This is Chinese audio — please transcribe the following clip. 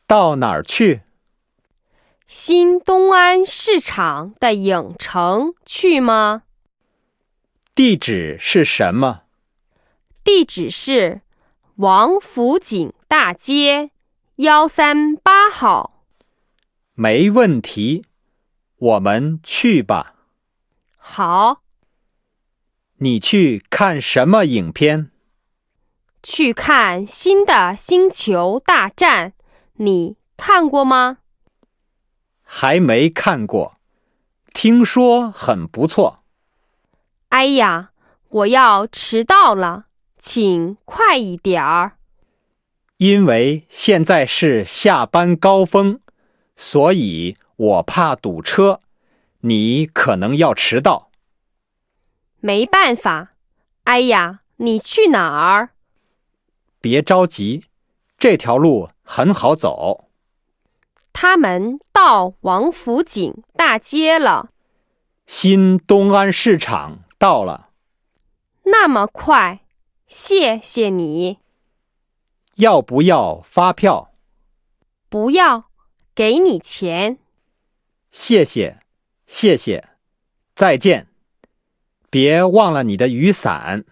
到哪儿去？ 新东安市场的影城去吗？ 地址是什么？ 地址是王府井大街138号。 没问题，我们去吧。 好。 你去看什么影片？ 去看新的星球大战，你看过吗？ 还没看过，听说很不错。 哎呀，我要迟到了，请快一点儿。 因为现在是下班高峰，所以我怕堵车，你可能要迟到。 没办法。哎呀，你去哪儿？ 别着急，这条路很好走。 他们到王府井大街了。 新东安市场到了。 那么快，谢谢你。 要不要发票？ 不要，给你钱。 谢谢，谢谢，再见。别忘了你的雨伞。